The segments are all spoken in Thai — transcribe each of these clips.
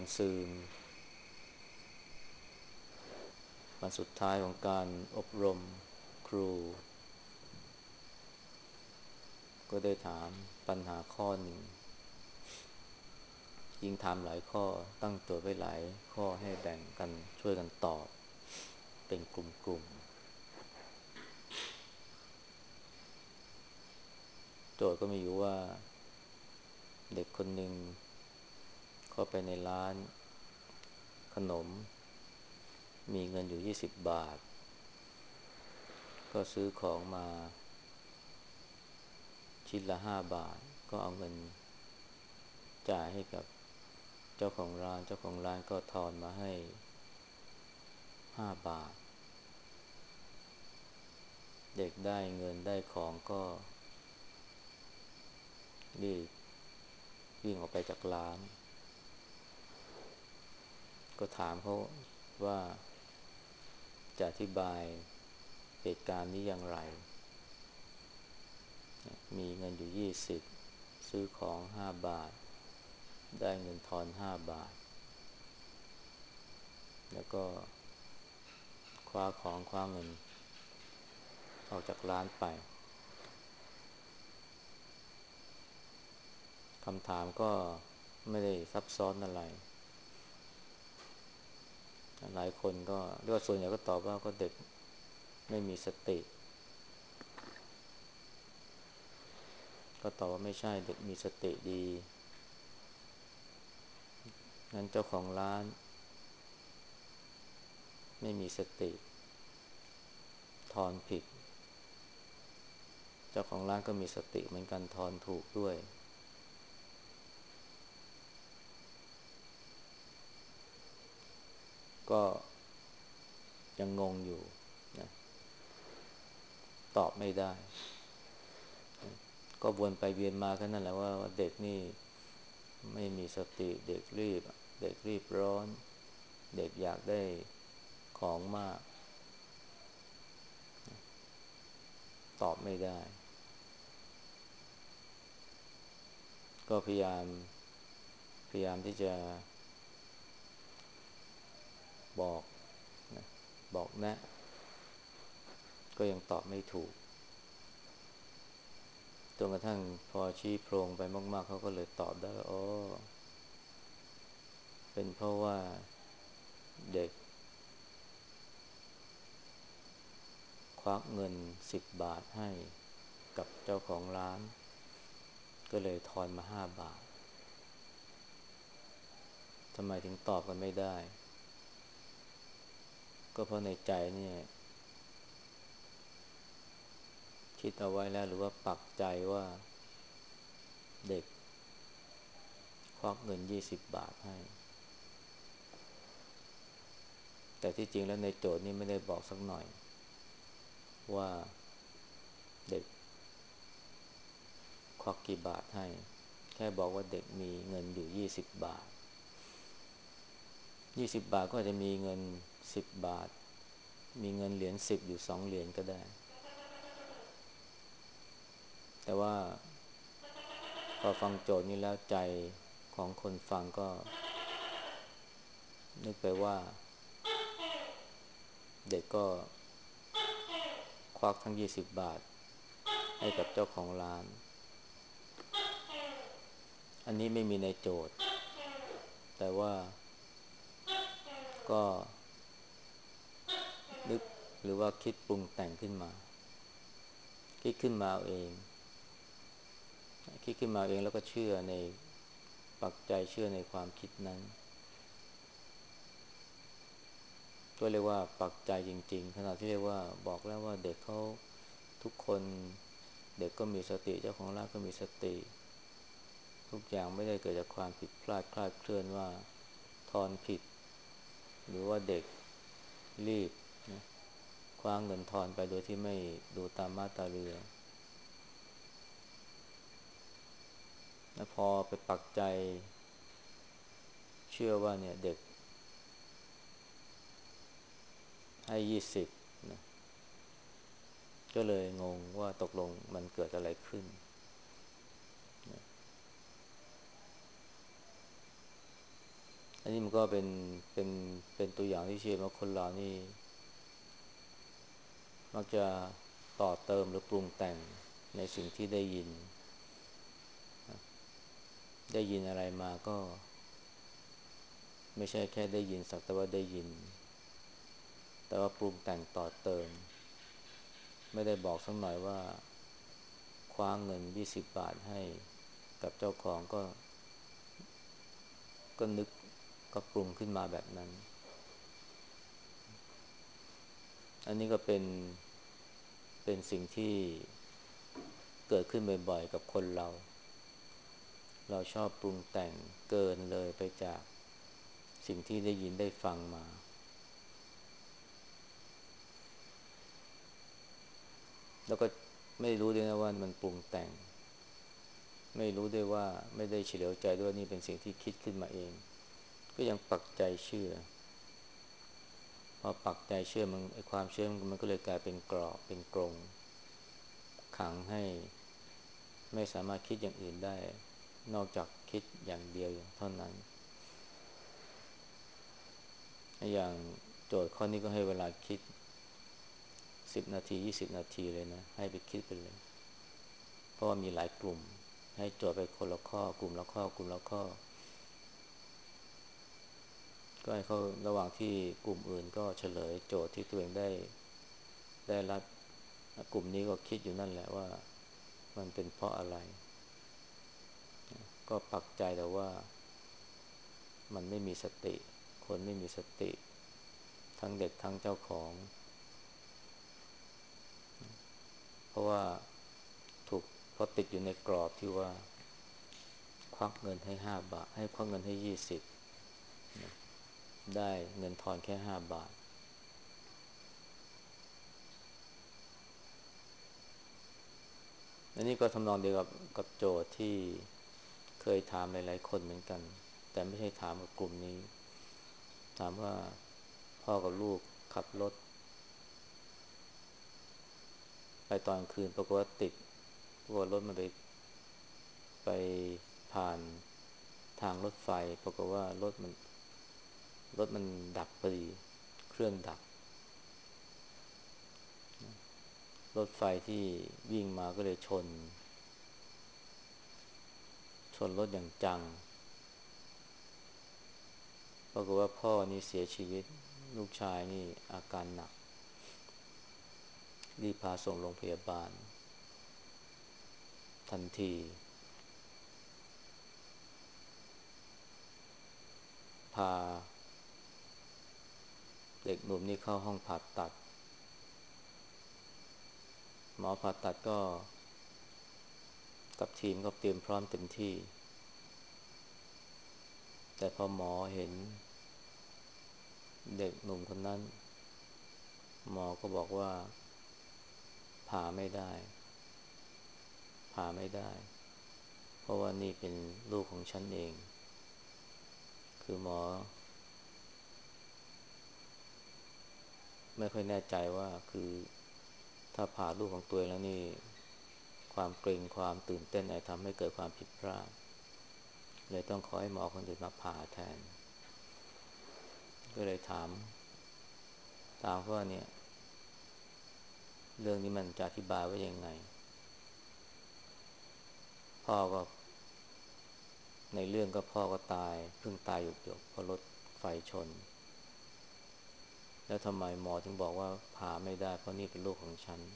ซืนวันสุดท้ายของการอบรมครูก็ได้ถามปัญหาข้อหนึ่งยิ่งถามหลายข้อตั้งตัวไว้หลายข้อให้แบ่งกันช่วยกันตอบเป็นกลุ่มๆโจทย์ก็มีอยู่ว่าเด็กคนหนึ่งเข้าไปในร้านขนมมีเงินอยู่20 บาทก็ซื้อของมาชิ้นละ5 บาทก็เอาเงินจ่ายให้กับเจ้าของร้านเจ้าของร้านก็ทอนมาให้5 บาทเด็กได้เงินได้ของก็รีบวิ่งออกไปจากร้านก็ถามเขาว่าจะอธิบายเหตุการณ์นี้อย่างไรมีเงินอยู่20ซื้อของ5 บาทได้เงินทอน5 บาทแล้วก็คว้าของคว้าเงินออกจากร้านไปคำถามก็ไม่ได้ซับซ้อนอะไรหลายคนก็เรียกว่าส่วนใหญ่ก็ตอบว่าก็เด็กไม่มีสติก็ตอบว่าไม่ใช่เด็กมีสติดีงั้นเจ้าของร้านไม่มีสติทอนผิดเจ้าของร้านก็มีสติเหมือนกันทอนถูกด้วยก็ยังงงอยู่นะตอบไม่ได้ก็วนไปเวียนมาแค่นั้นแหละว่าเด็กนี่ไม่มีสติเด็กรีบเด็กรีบร้อนเด็กอยากได้ของมากตอบไม่ได้ก็พยายามที่จะบอกนะบอกแนะก็ยังตอบไม่ถูกจนกระทั่งพอชี้โพรงไปมากๆเขาก็เลยตอบได้ว่าอ๋อเป็นเพราะว่าเด็กควักเงิน10 บาทให้กับเจ้าของร้านก็เลยทอนมา5 บาททำไมถึงตอบกันไม่ได้ก็เพราะในใจเนี่ยคิดเอาไว้แล้วหรือว่าปักใจว่าเด็กควักเงิน20 บาทให้แต่ที่จริงแล้วในโจทย์นี้ไม่ได้บอกสักหน่อยว่าเด็กควักกี่บาทให้แค่บอกว่าเด็กมีเงินอยู่20 บาท20 บาทก็อาจจะมีเงิน10 บาทมีเงินเหรียญ10อยู่2 เหรียญก็ได้แต่ว่าพอฟังโจทย์นี้แล้วใจของคนฟังก็นึกไปว่าเด็กก็ควักทั้ง20 บาทให้กับเจ้าของร้านอันนี้ไม่มีในโจทย์แต่ว่าก็นึกหรือว่าคิดปรุงแต่งขึ้นมาคิดขึ้นมาเองคิดขึ้นมาเองแล้วก็เชื่อในปักใจเชื่อในความคิดนั้นก็เรียกว่าปักใจจริงๆขณะที่เรียกว่าบอกแล้วว่าเด็กเขาทุกคนเด็กก็มีสติเจ้าของร้านก็มีสติทุกอย่างไม่ได้เกิดจากความผิดพลาดคลาดเคลื่อนว่าทอนผิดหรือว่าเด็กรีบนะคว้าเงินทอนไปโดยที่ไม่ดูตามมาตราเรือแล้วพอไปปักใจเชื่อว่าเนี่ยเด็กให้20นะก็เลยงงว่าตกลงมันเกิดอะไรขึ้นอันนี้มันก็เป็นเป็นตัวอย่างที่ชี้ว่าคนเรานี่มักจะต่อเติมหรือปรุงแต่งในสิ่งที่ได้ยินอะไรมาก็ไม่ใช่แค่ได้ยินสักแต่ว่าได้ยินแต่ว่าปรุงแต่งต่อเติมไม่ได้บอกสักหน่อยว่าคว้าเงิน20 บาทให้กับเจ้าของก็นึกก็ปรุงขึ้นมาแบบนั้นอันนี้ก็เป็นสิ่งที่เกิดขึ้นบ่อยๆกับคนเราชอบปรุงแต่งเกินเลยไปจากสิ่งที่ได้ยินได้ฟังมาแล้วก็ไม่รู้ด้วยนะว่ามันปรุงแต่งไม่รู้ด้วยว่าไม่ได้เฉลียวใจด้วยนี่เป็นสิ่งที่คิดขึ้นมาเองก็ยังปักใจเชื่อพอปักใจเชื่อมันไอ้ความเชื่อมันก็เลยกลายเป็นกรอบเป็นกรงขังให้ไม่สามารถคิดอย่างอื่นได้นอกจากคิดอย่างเดียวเท่านั้นอย่างโจทย์ข้อนี้ก็ให้เวลาคิด10 นาที20 นาทีเลยนะให้ไปคิดไปเลยเพราะว่ามีหลายกลุ่มให้โจทย์ไปคนละข้อกลุ่มละข้อกลุ่มละข้อก็ให้เขาระหว่างที่กลุ่มอื่นก็เฉลยโจทย์ที่ตัวเองได้รับกลุ่มนี้ก็คิดอยู่นั่นแหละว่ามันเป็นเพราะอะไรก็ปักใจแต่ว่ามันไม่มีสติคนไม่มีสติทั้งเด็กทั้งเจ้าของเพราะว่าถูกเพราะติดอยู่ในกรอบที่ว่าควักเงินให้5 บาทให้ควักเงินให้20ได้เงินทอนแค่5 บาทอันนี้ก็ทำนองเดียวกับโจทย์ที่เคยถามหลายๆคนเหมือนกันแต่ไม่ใช่ถามกับกลุ่มนี้ถามว่าพ่อกับลูกขับรถไปตอนคืนปรากฏว่าติดปรากฏรถมันไปผ่านทางรถไฟปรากฏว่ารถมันดับพอดีเครื่องดับรถไฟที่วิ่งมาก็เลยชนรถอย่างจังปรากฏว่าพ่อนี่เสียชีวิตลูกชายนี่อาการหนักรีบพาส่งโรงพยาบาลทันทีพาเด็กหนุ่มนี่เข้าห้องผ่าตัดหมอผ่าตัดก็กับทีมก็เตรียมพร้อมเต็มที่แต่พอหมอเห็นเด็กหนุ่มคนนั้นหมอก็บอกว่าผ่าไม่ได้ผ่าไม่ได้เพราะว่านี่เป็นลูกของฉันเองคือหมอไม่ค่อยแน่ใจว่าคือถ้าผ่าลูกของตัวเองแล้วนี่ความเกรงความตื่นเต้นอาจทำให้เกิดความผิดพลาดเลยต้องขอให้หมอคนอื่นมาผ่าแทนก็เลยถามว่าเนี่ยเรื่องนี้มันจะอธิบายว่ายังไงพ่อก็ในเรื่องก็พ่อก็ตายเพิ่งตายหยกๆเพราะรถไฟชนแล้วทำไมหมอถึงบอกว่าผ่าไม่ได้เพราะนี่เป็นลูกของฉัน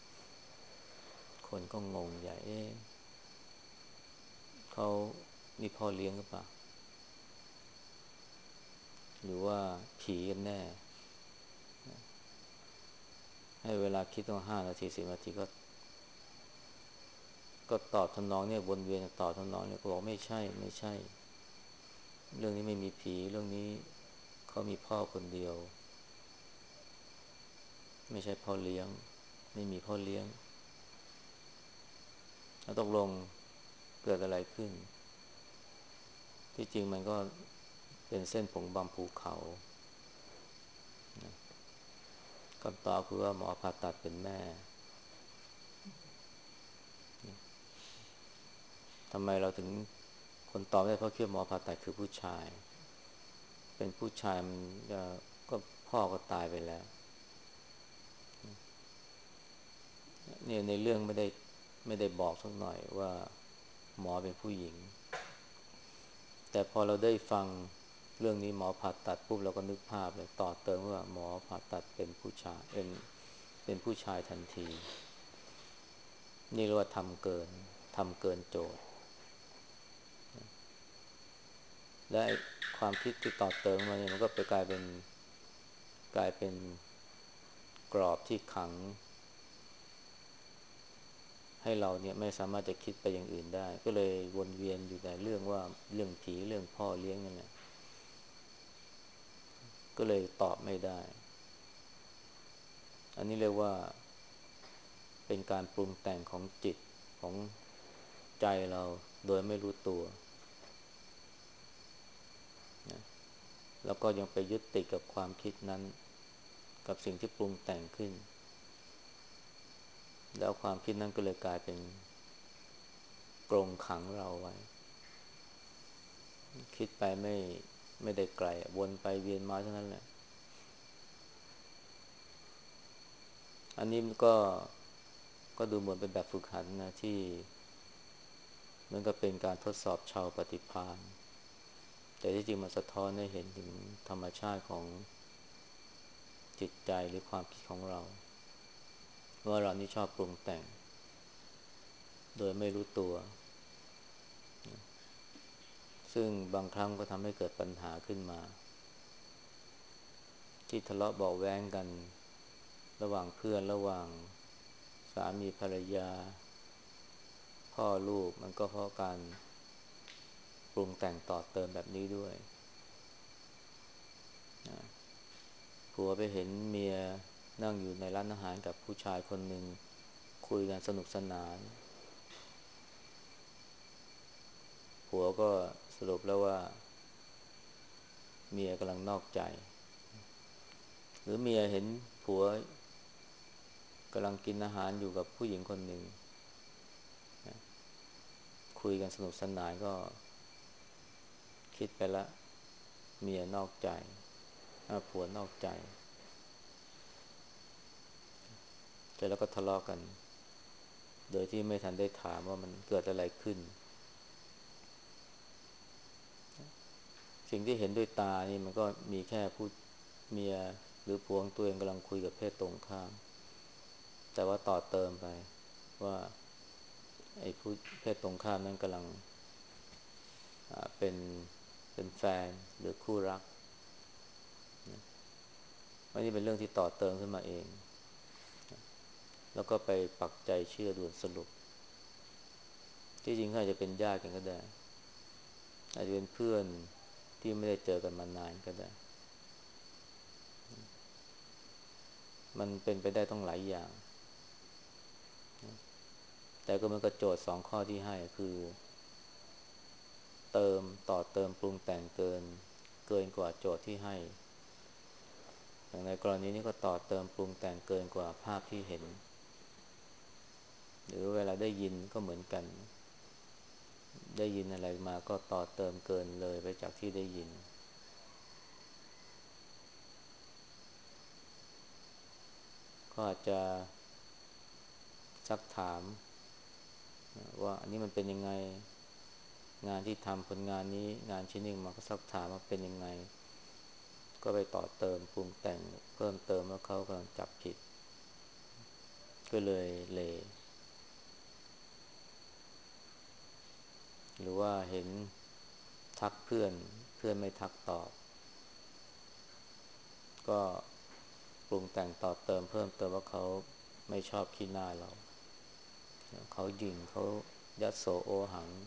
คนก็งงใหญ่เขานี่พ่อเลี้ยงหรือเปล่าหรือว่าผีกันแน่ให้เวลาคิดต้อง5 นาที10 นาทีก็ตอบทำนองเนี่ยวนเวียนตอบทำนองเนี่ยก็บอกไม่ใช่เรื่องนี้ไม่มีผีเรื่องนี้เขามีพ่อคนเดียวไม่ใช่พ่อเลี้ยงไม่มีพ่อเลี้ยงแล้วตกลงเกิดอะไรขึ้นที่จริงมันก็เป็นเส้นผมบำภูเขาคำตอบคือว่าหมอผ่าตัดเป็นแม่ทำไมเราถึงคนตอบได้เพราะคิดว่าหมอผ่าตัดคือผู้ชายเป็นผู้ชายมันจะก็พ่อก็ตายไปแล้วเนี่ยในเรื่องไม่ได้บอกสักหน่อยว่าหมอเป็นผู้หญิงแต่พอเราได้ฟังเรื่องนี้หมอผ่าตัดปุ๊บเราก็นึกภาพเลยต่อเติมว่าหมอผ่าตัดเป็นผู้ชายเป็นผู้ชายทันทีนี่เรียกว่าทำเกินโจทย์และความคิดที่ต่อเติมมาเนี่ยมันก็ไปกลายเป็นกรอบที่ขังให้เราเนี่ยไม่สามารถจะคิดไปอย่างอื่นได้ก็เลยวนเวียนอยู่แต่เรื่องว่าเรื่องผีเรื่องพ่อเลี้ยงนั่นแหละก็เลยตอบไม่ได้อันนี้เรียกว่าเป็นการปรุงแต่งของจิตของใจเราโดยไม่รู้ตัวนะแล้วก็ยังไปยึดติดกับความคิดนั้นกับสิ่งที่ปรุงแต่งขึ้นแล้วความคิดนั้นก็เลยกลายเป็นกรงขังเราไว้คิดไปไม่ได้ไกลวนไปเวียนมาเท่านั้นแหละอันนี้มันก็ดูเหมือนเป็นแบบฝึกหัดนะที่มันก็เป็นการทดสอบชาวปฏิภาณแต่ที่จริงมันสะท้อนให้เห็นถึงธรรมชาติของจิตใจหรือความคิดของเราว่าเรานี่ชอบปรุงแต่งโดยไม่รู้ตัวซึ่งบางครั้งก็ทำให้เกิดปัญหาขึ้นมาที่ทะเลาะเบาะแว้งกันระหว่างเพื่อนระหว่างสามีภรรยาพ่อลูกมันก็เพราะการปรุงแต่งต่อเติมแบบนี้ด้วยนะผัวไปเห็นเมียนั่งอยู่ในร้านอาหารกับผู้ชายคนหนึ่งคุยกันสนุกสนานผัวก็สรุปแล้วว่าเมียกำลังนอกใจหรือเมียเห็นผัวกำลังกินอาหารอยู่กับผู้หญิงคนหนึ่งคุยกันสนุกสนานก็คิดไปละเมียนอกใจผัวนอกใจแต่แล้วก็ทะเลาะกันโดยที่ไม่ทันได้ถามว่ามันเกิดอะไรขึ้นสิ่งที่เห็นด้วยตานี่มันก็มีแค่ผู้เมียหรือผัวของตัวเองกำลังคุยกับเพศตรงข้ามแต่ว่าต่อเติมไปว่าไอ้ผู้เพศตรงข้ามนั้นกำลังเป็นแฟนหรือคู่รักอันนี้เป็นเรื่องที่ต่อเติมขึ้นมาเองแล้วก็ไปปักใจเชื่อด่วนสรุปที่จริงอาจจะเป็นญาติกันก็ได้อาจจะเป็นเพื่อนที่ไม่ได้เจอกันมานานก็ได้มันเป็นไปได้ต้องหลายอย่างแต่ก็มันก็โจทย์สองข้อที่ให้คือต่อเติมปรุงแต่งเกินกว่าโจทย์ที่ให้อย่างในกรณีนี้ก็ต่อเติมปรุงแต่งเกินกว่าภาพที่เห็นหรือเวลาได้ยินก็เหมือนกันได้ยินอะไรมาก็ต่อเติมเกินเลยไปจากที่ได้ยินก็อาจจะซักถามว่าอันนี้มันเป็นยังไงงานที่ทำผลงานนี้งานชิ้นนี้มาก็ซักถามว่าเป็นยังไงก็ไปต่อเติมปรุงแต่งเพิ่มเติมว่าเขากำลังจับผิดก็เลยหรือว่าเห็นทักเพื่อนไม่ทักตอบก็ปรุงแต่งต่อเติมเพิ่มเติมว่าเขาไม่ชอบขี้หน้าเราเขาหยิ่งเขายัดโสโอหัง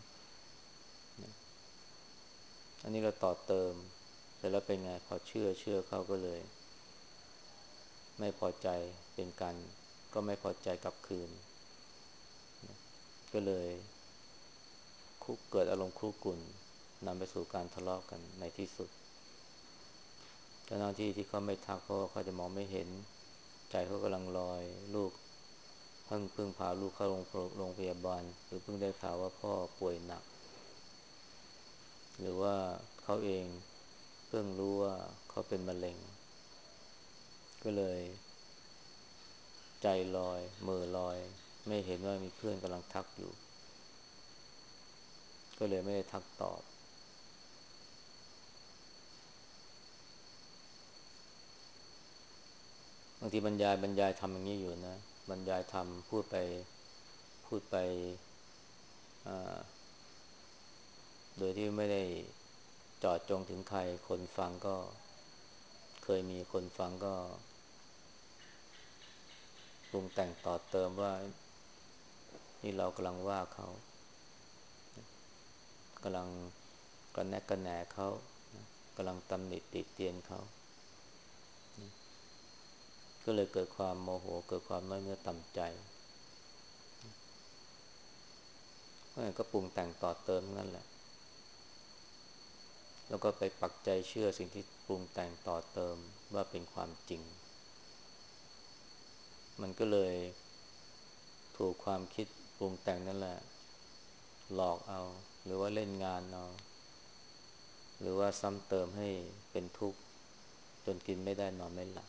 อันนี้เราต่อเติมเสร็จแล้วเป็นไงพอเชื่อเขาก็เลยไม่พอใจเป็นกันก็ไม่พอใจกลับคืนก็เลยเกิดอารมณ์คุกรุ่นนำไปสู่การทะเลาะกันในที่สุดเจ้าหน้าที่ที่เขาไม่ทักเพราะว่าเขาจะมองไม่เห็นใจเขากำลังลอยลูกเพิ่งพาลูกเข้าโรงพยาบาลหรือเพิ่งได้ข่าวว่าพ่อป่วยหนักหรือว่าเขาเองเพิ่งรู้ว่าเขาเป็นมะเร็งก็เลยใจลอยเหม่อลอยไม่เห็นว่ามีเพื่อนกำลังทักอยู่ก็เลยไม่ได้ทักตอบบางทีบรรยายทำอย่างนี้อยู่นะบรรยายทำพูดไปโดยที่ไม่ได้เจาะจงถึงใครคนฟังก็เคยมีคนฟังก็ปรุงแต่งต่อเติมว่านี่เรากำลังว่าเขากำลังกระแนะกระแหนเขากำลังตำหนิติเตียนเขาก็เลยเกิดความโมโหเกิดความน้อยเนื้อต่ำใจก็ปรุงแต่งต่อเติมนั่นแหละแล้วก็ไปปักใจเชื่อสิ่งที่ปรุงแต่งต่อเติมว่าเป็นความจริงมันก็เลยถูกความคิดปรุงแต่งนั่นแหละหลอกเอาหรือว่าเล่นงานเอาหรือว่าซ้ำเติมให้เป็นทุกข์จนกินไม่ได้นอนไม่หลับ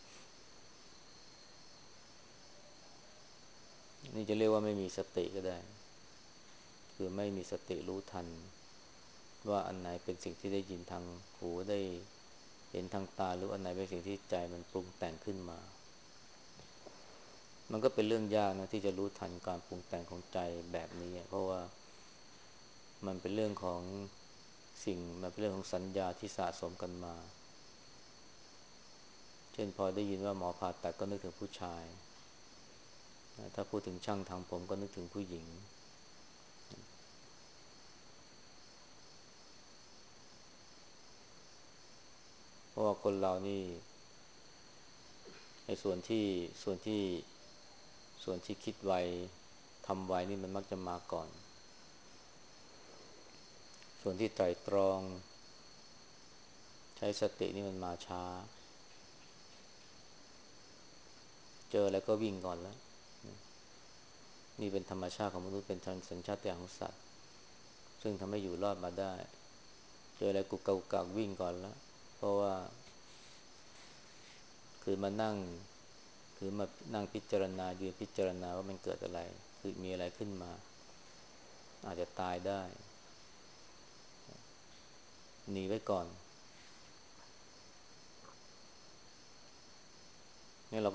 นี่จะเรียกว่าไม่มีสติก็ได้คือไม่มีสติรู้ทันว่าอันไหนเป็นสิ่งที่ได้ยินทางหูได้เห็นทางตาหรืออันไหนเป็นสิ่งที่ใจมันปรุงแต่งขึ้นมามันก็เป็นเรื่องยากนะที่จะรู้ทันการปรุงแต่งของใจแบบนี้เพราะว่ามันเป็นเรื่องของมันเป็นเรื่องของสัญญาที่สะสมกันมาเช่นพอได้ยินว่าหมอผ่าตัดก็นึกถึงผู้ชายถ้าพูดถึงช่างทำผมก็นึกถึงผู้หญิงเพราะว่าคนเรานี่ในส่วนที่คิดไวทำไวนี่มันมักจะมาก่อนส่วนที่ไตร่ตรองใช้สตินี่มันมาช้าเจอแล้วก็วิ่งก่อนแล้วนี่เป็นธรรมชาติของมนุษย์เป็นสัญชาตญาณของสัตว์ซึ่งทำให้อยู่รอดมาได้เจออะไรกุกกักวิ่งก่อนแล้วเพราะว่าคือมานั่งคือมานั่งพิจารณายืนพิจารณาว่ามันเกิดอะไรคือมีอะไรขึ้นมาอาจจะตายได้หนีไว้ก่อนนี่เรา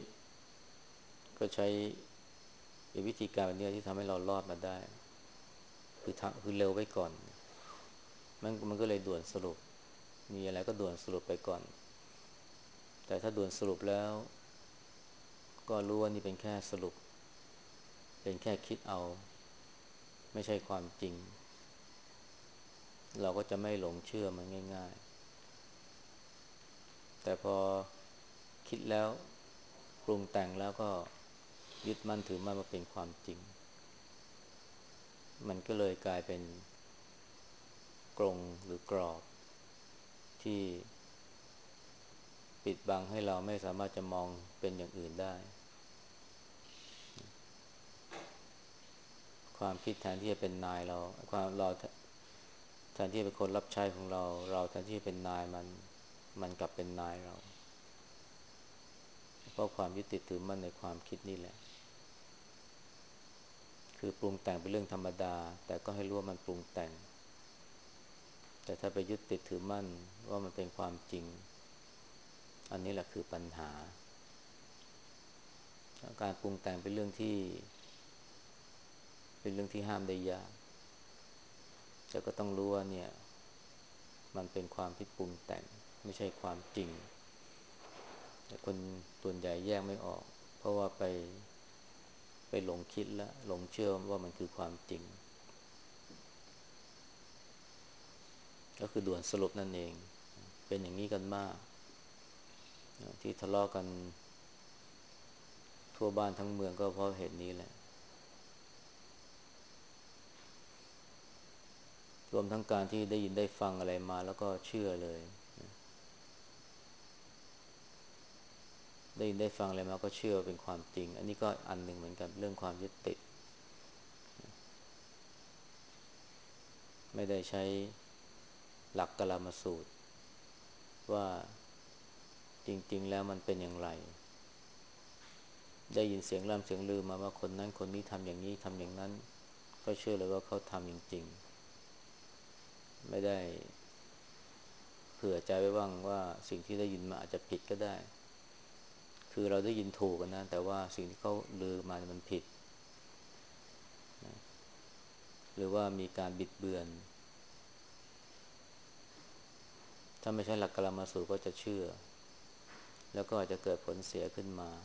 ก็ใช้วิธีการแบบนี้ที่ทำให้เรารอดมาได้คือเร็วไว้ก่อนมันก็เลยด่วนสรุปมีอะไรก็ด่วนสรุปไปก่อนแต่ถ้าด่วนสรุปแล้วก็รู้ว่านี่เป็นแค่สรุปเป็นแค่คิดเอาไม่ใช่ความจริงเราก็จะไม่หลงเชื่อมันง่ายๆแต่พอคิดแล้วปรุงแต่งแล้วก็ยึดมั่นถือมั่นว่าเป็นความจริงมันก็เลยกลายเป็นกรงหรือกรอบที่ปิดบังให้เราไม่สามารถจะมองเป็นอย่างอื่นได้ความคิดแทนที่จะเป็นนายเราแทนที่จะเป็นคนรับใช้ของเราแทนที่จะเป็นนายมันกลับเป็นนายเราเพราะความยึดติดถือมั่นในความคิดนี่แหละคือปรุงแต่งเป็นเรื่องธรรมดาแต่ก็ให้รู้ว่ามันปรุงแต่งแต่ถ้าไปยึดติดถือมั่นว่ามันเป็นความจริงอันนี้แหละคือปัญหาการปรุงแต่งเป็นเรื่องที่ห้ามได้ยากแต่ก็ต้องรู้ว่าเนี่ยมันเป็นความที่ปรุงแต่งไม่ใช่ความจริงแต่คนส่วนใหญ่แยกไม่ออกเพราะว่าไปหลงคิดแล้วหลงเชื่อว่ามันคือความจริงก็คือด่วนสรุปนั่นเองเป็นอย่างนี้กันมากที่ทะเลาะกันทั่วบ้านทั้งเมืองก็เพราะเหตุนี้แหละรวมทั้งการที่ได้ยินได้ฟังอะไรมาแล้วก็เชื่อเลยได้ยินได้ฟังอะไรมาก็เชื่อเป็นความจริงอันนี้ก็อันหนึ่งเหมือนกันเรื่องความยึดติดไม่ได้ใช้หลักกลามสูตรว่าจริงๆแล้วมันเป็นอย่างไรได้ยินเสียงล่ำเสียงลือมาว่าคนนั้นคนนี้ทำอย่างนี้ทำอย่างนั้นก็เชื่อเลยว่าเขาทำจริงๆไม่ได้เผื่อใจไว้บ้างว่าสิ่งที่ได้ยินมาอาจจะผิดก็ได้คือเราได้ยินถูกนะแต่ว่าสิ่งที่เขาลือมามันผิดนะหรือว่ามีการบิดเบือนถ้าไม่ใช่หลักกรรมสูตรก็จะเชื่อแล้วก็อาจจะเกิดผลเสียขึ้นมา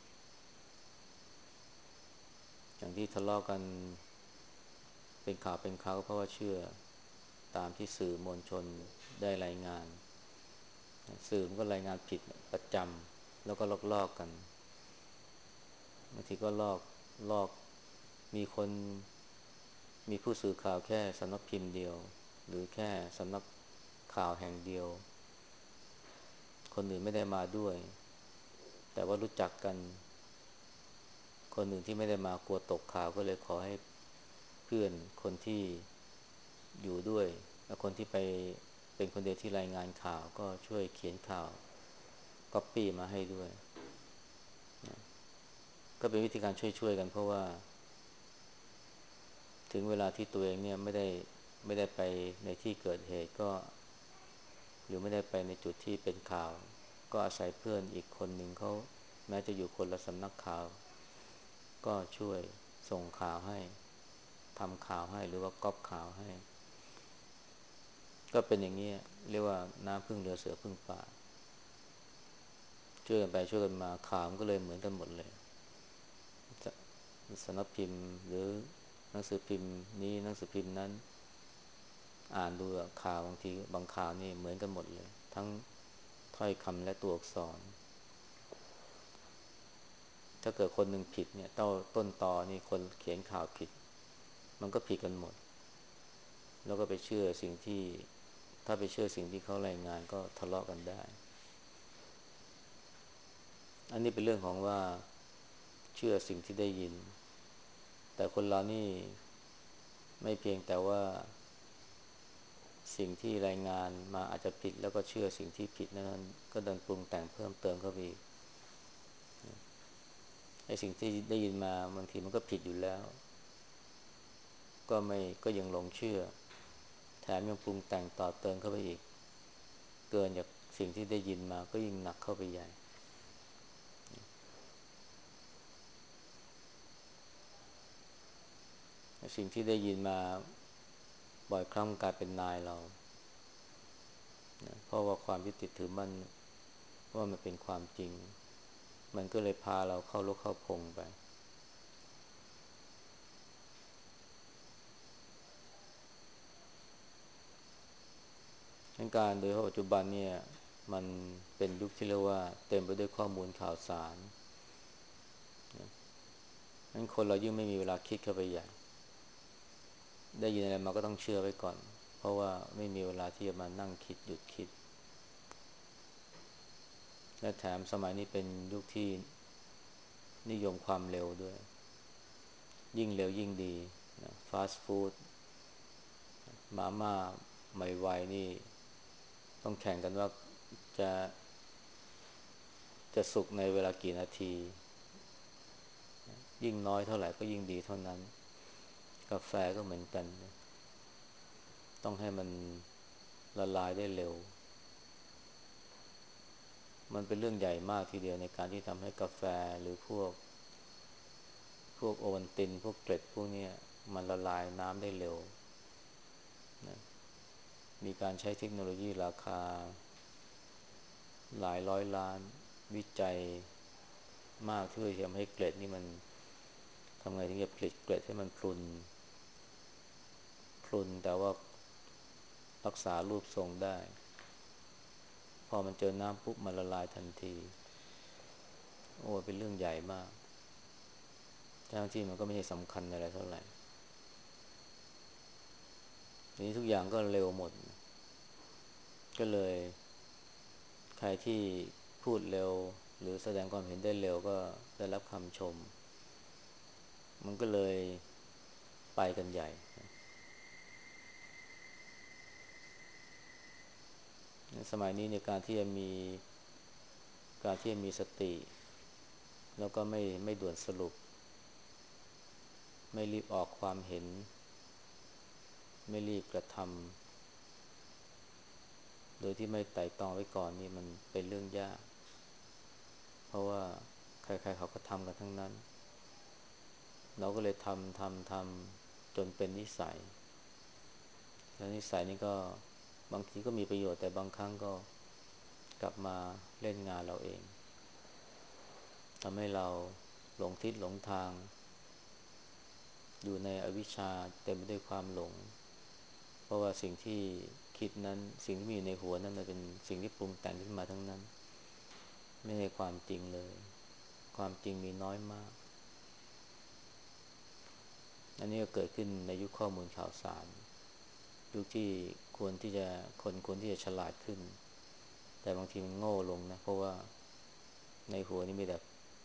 อย่างที่ทะเลาะกันเป็นข่าวเป็นข่าวก็เพราะว่าเชื่อตามที่สื่อมวลชนได้รายงานสื่อมันก็รายงานผิดประจำแล้วก็ลอกๆกันบางทีก็ลอกมีคนมีผู้สื่อข่าวแค่สำนักพิมพ์เดียวหรือแค่สำนักข่าวแห่งเดียวคนอื่นไม่ได้มาด้วยแต่ว่ารู้จักกันคนอื่นที่ไม่ได้มากลัวตกข่าวก็เลยขอให้เพื่อนคนที่อยู่ด้วยและคนที่ไปเป็นคนเดียวที่รายงานข่าวก็ช่วยเขียนข่าวก๊อปปี้มาให้ด้วยนะก็เป็นวิธีการช่วยๆกันเพราะว่าถึงเวลาที่ตัวเองเนี่ยไม่ได้ไปในที่เกิดเหตุก็หรือไม่ได้ไปในจุดที่เป็นข่าวก็อาศัยเพื่อนอีกคนหนึ่งเขาแม้จะอยู่คนละสำนักข่าวก็ช่วยส่งข่าวให้ทำข่าวให้หรือว่าก๊อปข่าวให้ก็เป็นอย่างนี้เรียกว่าน้ำพึ่งเรือเสือพึ่งป่าช่วยกันไปช่วยกันมาข่าวมันก็เลยเหมือนกันหมดเลยสำนักพิมพ์หรือหนังสือพิมพ์นี้หนังสือพิมพ์นั้นอ่านดูข่าวบางทีบางข่าวนี่เหมือนกันหมดเลยทั้งถ้อยคำและตัวอักษรถ้าเกิดคนหนึ่งผิดเนี่ยต้นตอนี่คนเขียนข่าวผิดมันก็ผิดกันหมดแล้วก็ไปเชื่อสิ่งที่ถ้าไปเชื่อสิ่งที่เขารายงานก็ทะเลาะกันได้อันนี้เป็นเรื่องของว่าเชื่อสิ่งที่ได้ยินแต่คนเรานี่ไม่เพียงแต่ว่าสิ่งที่รายงานมาอาจจะผิดแล้วก็เชื่อสิ่งที่ผิดนั้นก็ดันปรุงแต่งเพิ่มเติมเข้าไปอีกไอ้สิ่งที่ได้ยินมาบางทีมันก็ผิดอยู่แล้วก็ยังหลงเชื่อแถมยังปรุงแต่งต่อเติมเข้าไปอีกเกินจากสิ่งที่ได้ยินมาก็ยิ่งหนักเข้าไปใหญ่สิ่งที่ได้ยินมาบ่อยครั้งกลายเป็นนายเรานะเพราะว่าความยึดติดถือมั่นว่ามันเป็นความจริงมันก็เลยพาเราเข้าลกเข้าพงไปการโดยเฉพาะปัจจุบันเนี่ยมันเป็นยุคที่เรียกว่าเต็มไปด้วยข้อมูลข่าวสารงั้นคนเรายิ่งไม่มีเวลาคิดเข้าไปใหญ่ได้ยินอะไรมาก็ต้องเชื่อไว้ก่อนเพราะว่าไม่มีเวลาที่จะมานั่งคิดหยุดคิดและแถมสมัยนี้เป็นยุคที่นิยมความเร็วด้วยยิ่งเร็วยิ่งดีนะฟาสต์ฟู้ดมาม่าใหม่ไวนี่ต้องแข่งกันว่าจะจะสุกในเวลากี่นาทียิ่งน้อยเท่าไหร่ก็ยิ่งดีเท่านั้นกาแฟก็เหมือนกันต้องให้มันละลายได้เร็วมันเป็นเรื่องใหญ่มากทีเดียวในการที่ทำให้กาแฟหรือพวกโอวัลตินพวกเกล็ดพวกนี้มันละลายน้ำได้เร็วนะมีการใช้เทคโนโลยีราคาหลายร้อยล้านวิจัยมากเพื่อที่จะให้เกล็ดนี่มันทำไงถึงจะผลิตเกล็ดให้มันพรุนแต่ว่ารักษารูปทรงได้พอมันเจอน้ำปุ๊บมันละลายทันทีโอ้เป็นเรื่องใหญ่มากทั้งที่มันก็ไม่ใช่สำคัญอะไรเท่าไหร่ทีนี้ทุกอย่างก็เร็วหมดก็เลยใครที่พูดเร็วหรือแสดงความเห็นได้เร็วก็ได้รับคำชมมันก็เลยไปกันใหญ่สมัยนี้ในการที่จะมีสติแล้วก็ไม่ด่วนสรุปไม่รีบออกความเห็นไม่รีบกระทำโดยที่ไม่ไตร่ตรองไว้ก่อนนี่มันเป็นเรื่องยากเพราะว่าใครๆเขาก็ทำกันทั้งนั้นเราก็เลยทำจนเป็นนิสัยแล้วนิสัยนี้ก็บางทีก็มีประโยชน์แต่บางครั้งก็กลับมาเล่นงานเราเองทำให้เราหลงทิศหลงทางอยู่ในอวิชชาเต็มไปด้วยความหลงเพราะว่าสิ่งที่คิดนั้นสิ่งที่มีอยู่ในหัวนั้นเป็นสิ่งที่ปรุงแต่งขึ้นมาทั้งนั้นไม่ใช่ความจริงเลยความจริงมีน้อยมากอันนี้ก็เกิดขึ้นในยุคข้อมูลข่าวสารยุคที่ควรที่จะฉลาดขึ้นแต่บางทีมันโง่ลงนะเพราะว่าในหัวนี่มีแต่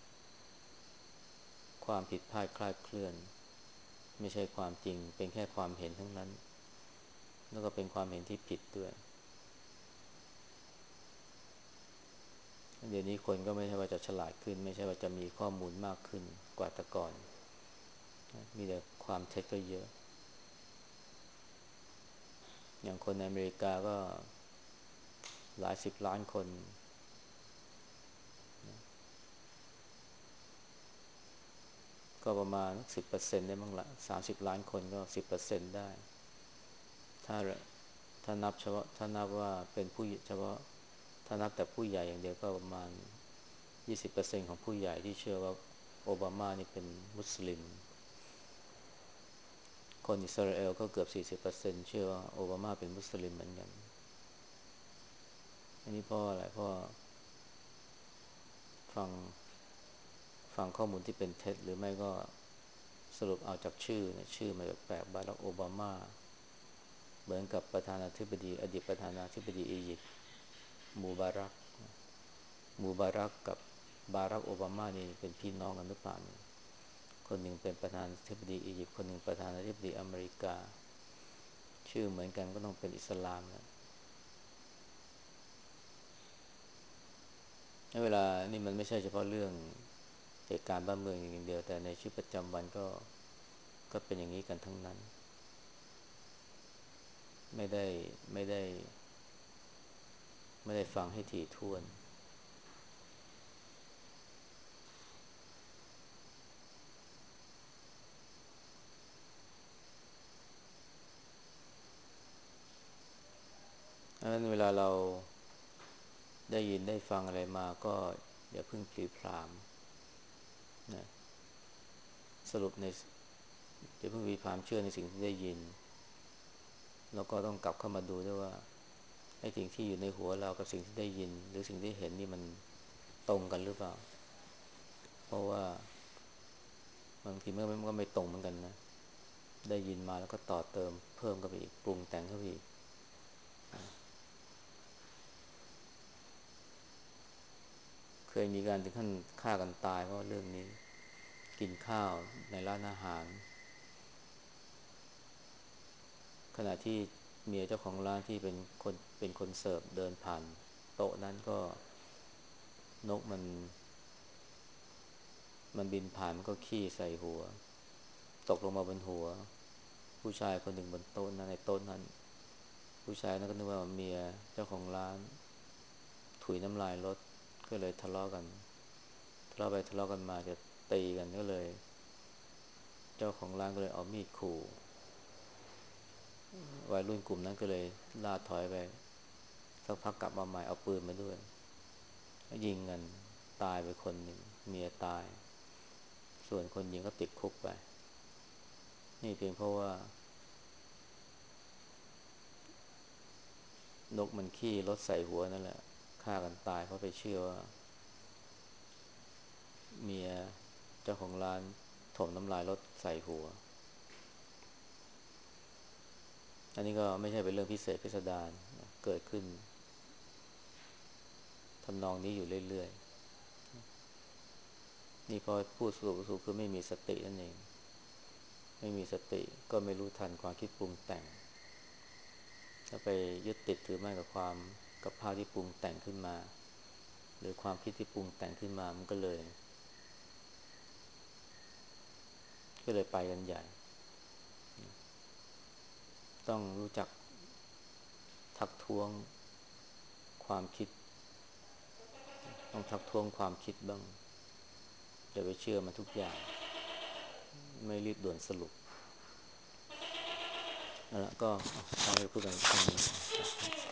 ความผิดพลาดคลาดเคลื่อนไม่ใช่ความจริงเป็นแค่ความเห็นทั้งนั้นแล้วก็เป็นความเห็นที่ผิดด้วยเดี๋ยวนี้คนก็ไม่ใช่ว่าจะฉลาดขึ้นไม่ใช่ว่าจะมีข้อมูลมากขึ้นกว่าแต่ก่อนมีแต่ความเท็จก็เยอะอย่างคนในอเมริกาก็หลายสิบล้านคนก็ประมาณ10%ได้มั้งละ30 ล้านคนก็10%ได้ถ้าถ้านับว่าเป็นผู้เฉพาะถ้านับแต่ผู้ใหญ่อย่างเดียวก็ประมาณ20%ของผู้ใหญ่ที่เชื่อว่าโอบามานี่เป็นมุสลิมคนอิสราเอลก็เกือบ40%เชื่อว่าโอบามาเป็นมุสลิมเหมือนกันอันนี้เพราะอะไรเพราะฟังฟังข้อมูลที่เป็นเท็จหรือไม่ก็สรุปเอาจากชื่อเนี่ยชื่อมันแปลกๆบารักโอบามาเหมือนกับประธานาธิบดีอดีตประธานาธิบดีอียิปต์มูบารักกับบารักโอบามานี่เป็นพี่น้องกันหรือเปล่าเนี่ยคนหนึ่งเป็นประธานาธิบดีอียิปต์คนหนึ่งประธานาธิบดีอเมริกาชื่อเหมือนกันก็ต้องเป็นอิสลามนะเวลานี่มันไม่ใช่เฉพาะเรื่องเหตุการณ์บ้านเมืองอย่างเดียวแต่ในชีวิตประจำวันก็เป็นอย่างนี้กันทั้งนั้นไม่ได้ไม่ได้ไม่ได้ฟังให้ถี่ถ้วนดังนั้นเวลาเราได้ยินได้ฟังอะไรมาก็อย่าเพิ่งพลีพรามนะสรุปในอย่าเพิ่งมีความเชื่อในสิ่งที่ได้ยินแล้วก็ต้องกลับเข้ามาดูด้วยว่าไอ้สิ่งที่อยู่ในหัวเรากับสิ่งที่ได้ยินหรือสิ่งที่เห็นนี่มันตรงกันหรือเปล่าเพราะว่าบางทีมันก็ไม่ตรงเหมือนกันนะได้ยินมาแล้วก็ต่อเติมเพิ่มเข้าไปอีกปรุงแต่งเข้าไปอีกเคยมีการถึงขั้นฆ่ากันตายเพราะเรื่องนี้กินข้าวในร้านอาหารขณะที่เมียเจ้าของร้านที่เป็นคนเสิร์ฟเดินผ่านโต๊ะนั้นก็นกมันบินผ่านมันก็ขี้ใส่หัวตกลงมาบนหัวผู้ชายคนหนึ่งบนโต๊ะนั้นในโต๊ะนั้นผู้ชายนั้นก็นึกว่าเมียเจ้าของร้านถุยน้ำลายรถก็เลยทะเลาะกันทะเลาะไปทะเลาะกันมาจะตีกันก็เลยเจ้าของร้านก็เลยเอามีดขู่วัยรุ่นกลุ่มนั้นก็เลยล่าถอยไปสักพักกลับมาใหม่เอาปืนมาด้วยยิงกันตายไปคนหนึ่งเมียตายส่วนคนยิงก็ติดคุกไปนี่เพียงเพราะว่านกมันขี้รถใส่หัวนั่นแหละฆ่ากันตายเพราะไปเชื่อว่าเมียเจ้าของร้านถมน้ำลายรถใส่หัวอันนี้ก็ไม่ใช่เป็นเรื่องพิเศษพิสดารเกิดขึ้นทำนองนี้อยู่เรื่อยๆนี่พอพูดสรุปคือไม่มีสตินั่นเองไม่มีสติก็ไม่รู้ทันความคิดปรุงแต่งถ้าไปยึดติดถือมั่นกับความกับภาพที่ปรุงแต่งขึ้นมาหรือความคิดที่ปรุงแต่งขึ้นมามันก็เลยไปกันใหญ่ต้องรู้จักทักท้วงความคิดต้องทักท้วงความคิดบ้างอย่าไปเชื่อมันทุกอย่างไม่รีบด่วนสรุปแล้วก็ใช้พูดกันตรงนี้